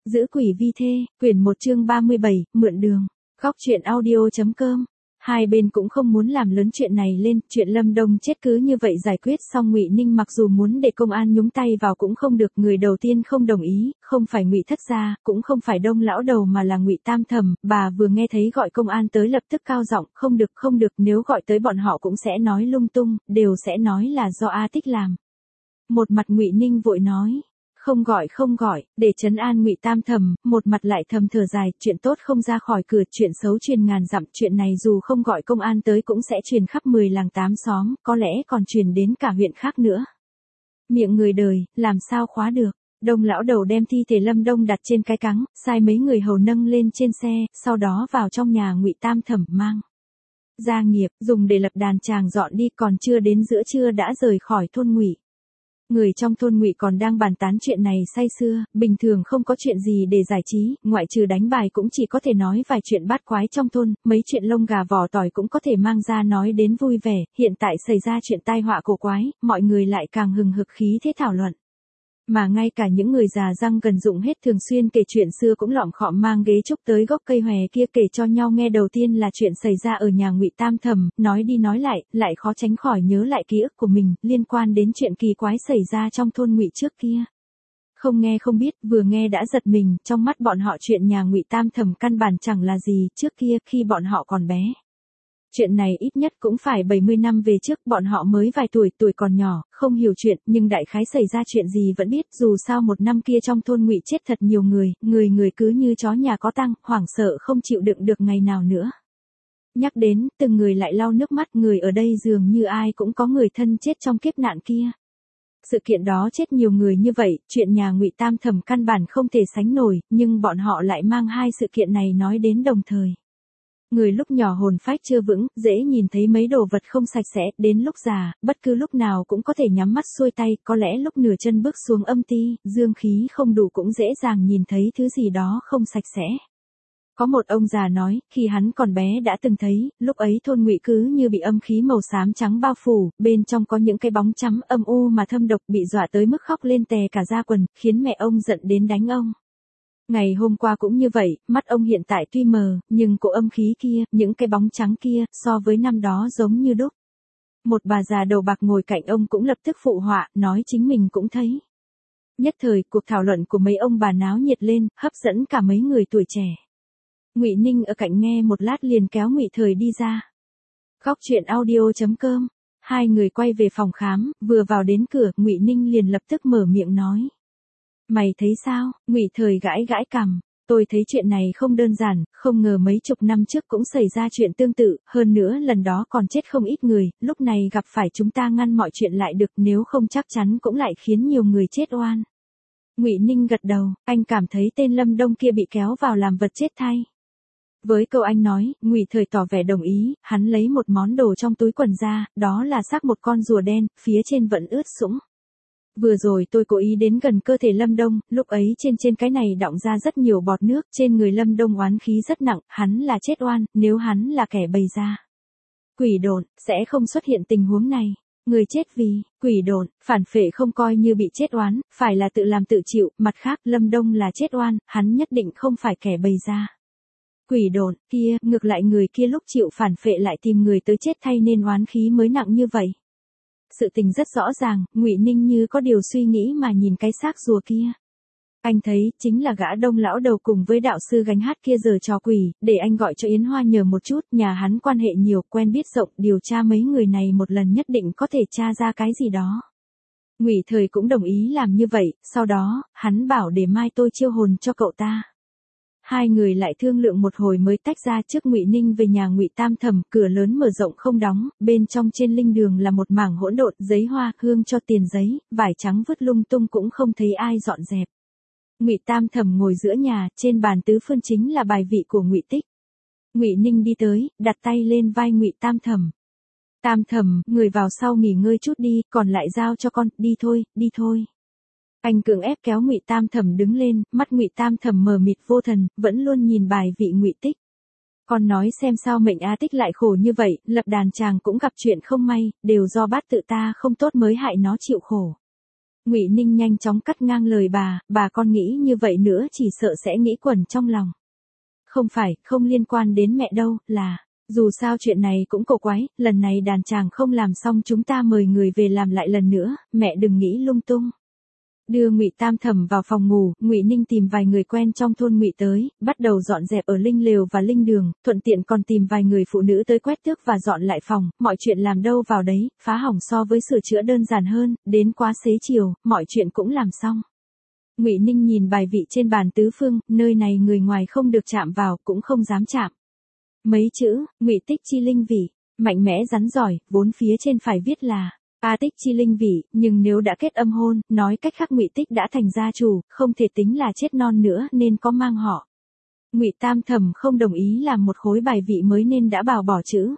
Giữ quỷ vi thê, quyển 1 chương 37, mượn đường. Góc truyện audio.com. Hai bên cũng không muốn làm lớn chuyện này lên, chuyện Lâm Đông chết cứ như vậy giải quyết xong. Ngụy Ninh mặc dù muốn để công an nhúng tay vào cũng không được, người đầu tiên không đồng ý, không phải Ngụy Thất gia, cũng không phải Đông lão đầu mà là Ngụy Tam Thẩm. Bà vừa nghe thấy gọi công an tới lập tức cao giọng, không được, nếu gọi tới bọn họ cũng sẽ nói lung tung, đều sẽ nói là do A Tích làm. Một mặt Ngụy Ninh vội nói, không gọi, để trấn an Ngụy Tam Thẩm, một mặt lại thầm thở dài, chuyện tốt không ra khỏi cửa, chuyện xấu truyền ngàn dặm, chuyện này dù không gọi công an tới cũng sẽ truyền khắp 10 làng 8 xóm, có lẽ còn truyền đến cả huyện khác nữa. Miệng người đời, làm sao khóa được. Đông lão đầu đem thi thể Lâm Đông đặt trên cái cáng, sai mấy người hầu nâng lên trên xe, sau đó vào trong nhà Ngụy Tam Thẩm mang gia nghiệp, dùng để lập đàn tràng dọn đi, còn chưa đến giữa trưa đã rời khỏi thôn Ngụy. Người trong thôn Ngụy còn đang bàn tán chuyện này say sưa, bình thường không có chuyện gì để giải trí, ngoại trừ đánh bài cũng chỉ có thể nói vài chuyện bát quái trong thôn, mấy chuyện lông gà vỏ tỏi cũng có thể mang ra nói đến vui vẻ, hiện tại xảy ra chuyện tai họa cổ quái, mọi người lại càng hừng hực khí thế thảo luận. Mà ngay cả những người già răng gần rụng hết thường xuyên kể chuyện xưa cũng lọm khọm mang ghế trúc tới gốc cây hòe kia kể cho nhau nghe. Đầu tiên là chuyện xảy ra ở nhà Ngụy Tam Thẩm, nói đi nói lại khó tránh khỏi nhớ lại ký ức của mình, liên quan đến chuyện kỳ quái xảy ra trong thôn Ngụy trước kia. Không nghe không biết, vừa nghe đã giật mình, trong mắt bọn họ chuyện nhà Ngụy Tam Thẩm căn bản chẳng là gì, trước kia khi bọn họ còn bé. Chuyện này ít nhất cũng phải 70 năm về trước, bọn họ mới vài tuổi còn nhỏ, không hiểu chuyện, nhưng đại khái xảy ra chuyện gì vẫn biết, dù sao một năm kia trong thôn Ngụy chết thật nhiều người cứ như chó nhà có tang, hoảng sợ không chịu đựng được ngày nào nữa. Nhắc đến, từng người lại lau nước mắt, người ở đây dường như ai cũng có người thân chết trong kiếp nạn kia. Sự kiện đó chết nhiều người như vậy, chuyện nhà Ngụy Tam Thẩm căn bản không thể sánh nổi, nhưng bọn họ lại mang hai sự kiện này nói đến đồng thời. Người lúc nhỏ hồn phách chưa vững, dễ nhìn thấy mấy đồ vật không sạch sẽ, đến lúc già, bất cứ lúc nào cũng có thể nhắm mắt xuôi tay, có lẽ lúc nửa chân bước xuống âm ti, dương khí không đủ cũng dễ dàng nhìn thấy thứ gì đó không sạch sẽ. Có một ông già nói, khi hắn còn bé đã từng thấy, lúc ấy thôn Ngụy cứ như bị âm khí màu xám trắng bao phủ, bên trong có những cái bóng trắng âm u mà thâm độc, bị dọa tới mức khóc lên tè cả da quần, khiến mẹ ông giận đến đánh ông. Ngày hôm qua cũng như vậy, mắt ông hiện tại tuy mờ, nhưng cỗ âm khí kia, những cái bóng trắng kia, so với năm đó giống như đúc. Một bà già đầu bạc ngồi cạnh ông cũng lập tức phụ họa, nói chính mình cũng thấy. Nhất thời, cuộc thảo luận của mấy ông bà náo nhiệt lên, hấp dẫn cả mấy người tuổi trẻ. Ngụy Ninh ở cạnh nghe một lát liền kéo Ngụy Thời đi ra. Góc truyện audio.com. Hai người quay về phòng khám, vừa vào đến cửa, Ngụy Ninh liền lập tức mở miệng nói. Mày thấy sao? Ngụy Thời gãi cằm. Tôi thấy chuyện này không đơn giản, không ngờ mấy chục năm trước cũng xảy ra chuyện tương tự, hơn nữa lần đó còn chết không ít người, lúc này gặp phải chúng ta ngăn mọi chuyện lại được, nếu không chắc chắn cũng lại khiến nhiều người chết oan. Ngụy Ninh gật đầu, anh cảm thấy tên Lâm Đông kia bị kéo vào làm vật chết thay. Với câu anh nói, Ngụy Thời tỏ vẻ đồng ý, hắn lấy một món đồ trong túi quần ra, đó là xác một con rùa đen, phía trên vẫn ướt sũng. Vừa rồi tôi cố ý đến gần cơ thể Lâm Đông, lúc ấy trên cái này đọng ra rất nhiều bọt nước, trên người Lâm Đông oán khí rất nặng, hắn là chết oan, nếu hắn là kẻ bày ra quỷ độn, sẽ không xuất hiện tình huống này. Người chết vì quỷ độn, phản phệ không coi như bị chết oán, phải là tự làm tự chịu, mặt khác Lâm Đông là chết oan, hắn nhất định không phải kẻ bày ra quỷ độn kia, ngược lại người kia lúc chịu phản phệ lại tìm người tới chết thay nên oán khí mới nặng như vậy. Sự tình rất rõ ràng, Ngụy Ninh như có điều suy nghĩ mà nhìn cái xác rùa kia. Anh thấy, chính là gã Đông lão đầu cùng với đạo sư gánh hát kia giở trò quỷ, để anh gọi cho Yến Hoa nhờ một chút, nhà hắn quan hệ nhiều, quen biết rộng, điều tra mấy người này một lần nhất định có thể tra ra cái gì đó. Ngụy Thời cũng đồng ý làm như vậy, sau đó, hắn bảo để mai tôi chiêu hồn cho cậu ta. Hai người lại thương lượng một hồi mới tách ra. Trước Ngụy Ninh về nhà Ngụy Tam Thẩm, cửa lớn mở rộng không đóng, bên trong trên linh đường là một mảng hỗn độn, giấy hoa, hương cho tiền giấy, vải trắng vứt lung tung cũng không thấy ai dọn dẹp. Ngụy Tam Thẩm ngồi giữa nhà, trên bàn tứ phương chính là bài vị của Ngụy Tích. Ngụy Ninh đi tới, đặt tay lên vai Ngụy Tam Thẩm. Tam Thẩm, người vào sau nghỉ ngơi chút đi, còn lại giao cho con, đi thôi. Anh cưỡng ép kéo Ngụy Tam Thẩm đứng lên, mắt Ngụy Tam Thẩm mờ mịt vô thần, vẫn luôn nhìn bài vị Ngụy Tích. Con nói xem sao mệnh A Tích lại khổ như vậy, lập đàn chàng cũng gặp chuyện không may, đều do bát tự ta không tốt mới hại nó chịu khổ. Ngụy Ninh nhanh chóng cắt ngang lời bà con nghĩ như vậy nữa chỉ sợ sẽ nghĩ quẩn trong lòng. Không phải, không liên quan đến mẹ đâu, là, dù sao chuyện này cũng cổ quái, lần này đàn chàng không làm xong chúng ta mời người về làm lại lần nữa, mẹ đừng nghĩ lung tung. Đưa Ngụy Tam Thẩm vào phòng ngủ, Ngụy Ninh tìm vài người quen trong thôn Ngụy tới, bắt đầu dọn dẹp ở linh lều và linh đường, thuận tiện còn tìm vài người phụ nữ tới quét tước và dọn lại phòng, mọi chuyện làm đâu vào đấy, phá hỏng so với sửa chữa đơn giản hơn, đến quá xế chiều, mọi chuyện cũng làm xong. Ngụy Ninh nhìn bài vị trên bàn tứ phương, nơi này người ngoài không được chạm vào, cũng không dám chạm. Mấy chữ, Ngụy Tích Chi linh vị, mạnh mẽ rắn giỏi, vốn phía trên phải viết là A Tích Chi linh vị, nhưng nếu đã kết âm hôn, nói cách khác Ngụy Tích đã thành gia chủ, không thể tính là chết non nữa nên có mang họ. Ngụy Tam Thẩm không đồng ý làm một khối bài vị mới nên đã bảo bỏ chữ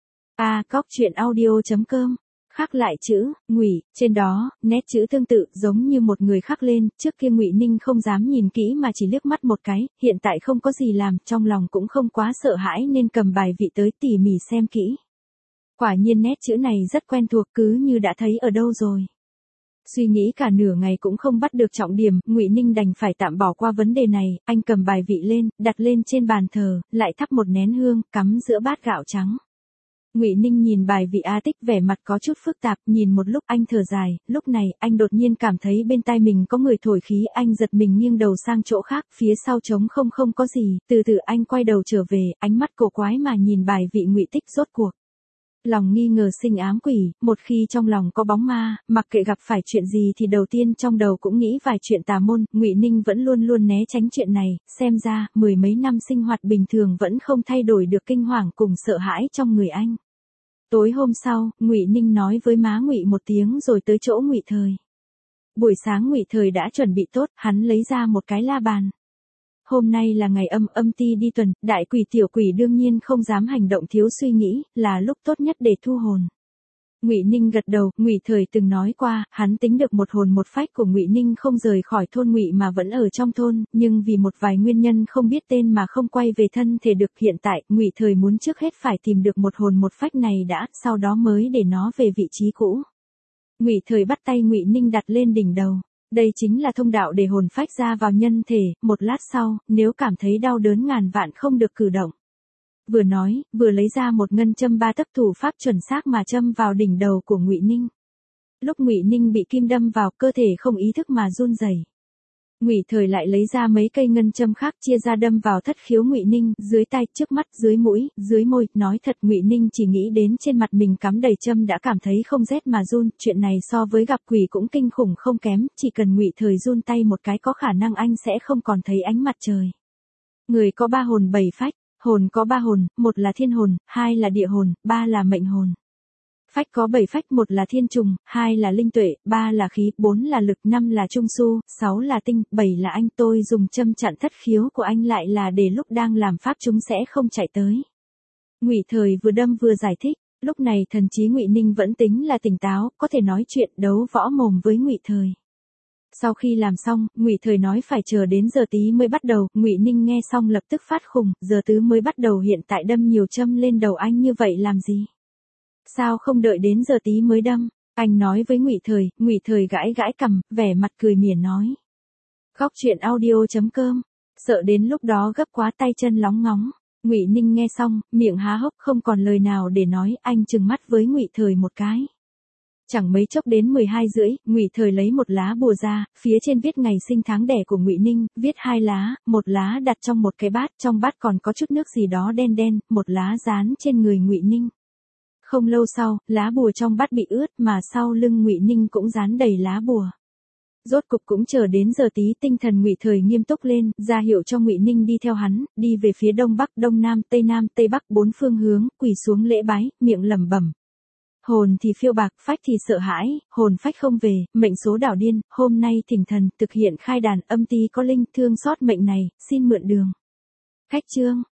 Cóc truyện audio.com. Khắc lại chữ Ngụy, trên đó, nét chữ tương tự giống như một người khắc lên, trước kia Ngụy Ninh không dám nhìn kỹ mà chỉ liếc mắt một cái, hiện tại không có gì làm, trong lòng cũng không quá sợ hãi nên cầm bài vị tới tỉ mỉ xem kỹ. Quả nhiên nét chữ này rất quen thuộc cứ như đã thấy ở đâu rồi. Suy nghĩ cả nửa ngày cũng không bắt được trọng điểm, Ngụy Ninh đành phải tạm bỏ qua vấn đề này, anh cầm bài vị lên, đặt lên trên bàn thờ, lại thắp một nén hương, cắm giữa bát gạo trắng. Ngụy Ninh nhìn bài vị A Tích vẻ mặt có chút phức tạp, nhìn một lúc anh thở dài, lúc này anh đột nhiên cảm thấy bên tai mình có người thổi khí, anh giật mình nghiêng đầu sang chỗ khác, phía sau trống không có gì, từ từ anh quay đầu trở về, ánh mắt cổ quái mà nhìn bài vị Ngụy Tích rốt cuộc. Lòng nghi ngờ sinh ám quỷ, một khi trong lòng có bóng ma, mặc kệ gặp phải chuyện gì thì đầu tiên trong đầu cũng nghĩ vài chuyện tà môn, Ngụy Ninh vẫn luôn né tránh chuyện này, xem ra, mười mấy năm sinh hoạt bình thường vẫn không thay đổi được kinh hoàng cùng sợ hãi trong người anh. Tối hôm sau, Ngụy Ninh nói với má Ngụy một tiếng rồi tới chỗ Ngụy Thời. Buổi sáng Ngụy Thời đã chuẩn bị tốt, hắn lấy ra một cái la bàn. Hôm nay là ngày âm ti đi tuần, đại quỷ tiểu quỷ đương nhiên không dám hành động thiếu suy nghĩ, là lúc tốt nhất để thu hồn. Ngụy Ninh gật đầu, Ngụy Thời từng nói qua, hắn tính được một hồn một phách của Ngụy Ninh không rời khỏi thôn Ngụy mà vẫn ở trong thôn, nhưng vì một vài nguyên nhân không biết tên mà không quay về thân thể được, hiện tại, Ngụy Thời muốn trước hết phải tìm được một hồn một phách này đã, sau đó mới để nó về vị trí cũ. Ngụy Thời bắt tay Ngụy Ninh đặt lên đỉnh đầu. Đây chính là thông đạo để hồn phách ra vào nhân thể, một lát sau, nếu cảm thấy đau đớn ngàn vạn không được cử động. Vừa nói, vừa lấy ra một ngân châm 3 tấc thủ pháp chuẩn xác mà châm vào đỉnh đầu của Ngụy Ninh. Lúc Ngụy Ninh bị kim đâm vào, cơ thể không ý thức mà run rẩy. Ngụy Thời lại lấy ra mấy cây ngân châm khác chia ra đâm vào thất khiếu Ngụy Ninh, dưới tai, trước mắt, dưới mũi, dưới môi, nói thật Ngụy Ninh chỉ nghĩ đến trên mặt mình cắm đầy châm đã cảm thấy không rét mà run, chuyện này so với gặp quỷ cũng kinh khủng không kém, chỉ cần Ngụy Thời run tay một cái có khả năng anh sẽ không còn thấy ánh mặt trời. Người có 3 hồn 7 phách, hồn có 3 hồn, một là thiên hồn, 2 là địa hồn, 3 là mệnh hồn. Phách có 7 phách, 1 là thiên trùng, 2 là linh tuệ, 3 là khí, 4 là lực, 5 là trung su, 6 là tinh, 7 là anh. Tôi dùng châm chặn thất khiếu của anh lại là để lúc đang làm pháp chúng sẽ không chạy tới. Ngụy Thời vừa đâm vừa giải thích, lúc này thần trí Ngụy Ninh vẫn tính là tỉnh táo, có thể nói chuyện đấu võ mồm với Ngụy Thời. Sau khi làm xong, Ngụy Thời nói phải chờ đến giờ tí mới bắt đầu, Ngụy Ninh nghe xong lập tức phát khùng, giờ tứ mới bắt đầu, hiện tại đâm nhiều châm lên đầu anh như vậy làm gì? Sao không đợi đến giờ tí mới đâm? Anh nói với Ngụy Thời gãi cằm, vẻ mặt cười mỉa nói. Góc truyện audio.com, sợ đến lúc đó gấp quá tay chân lóng ngóng. Ngụy Ninh nghe xong, miệng há hốc không còn lời nào để nói, anh trừng mắt với Ngụy Thời một cái. Chẳng mấy chốc đến 12:30, Ngụy Thời lấy một lá bùa ra, phía trên viết ngày sinh tháng đẻ của Ngụy Ninh, viết 2 lá, một lá đặt trong một cái bát, trong bát còn có chút nước gì đó đen, một lá dán trên người Ngụy Ninh. Không lâu sau, lá bùa trong bát bị ướt mà sau lưng Ngụy Ninh cũng dán đầy lá bùa. Rốt cục cũng chờ đến giờ tí, tinh thần Ngụy Thời nghiêm túc lên, ra hiệu cho Ngụy Ninh đi theo hắn, đi về phía đông bắc, đông nam, tây bắc 4 phương hướng, quỳ xuống lễ bái, miệng lẩm bẩm. Hồn thì phiêu bạc, phách thì sợ hãi, hồn phách không về, mệnh số đảo điên, hôm nay thỉnh thần, thực hiện khai đàn, âm ty có linh, thương xót mệnh này, xin mượn đường. Khách chương.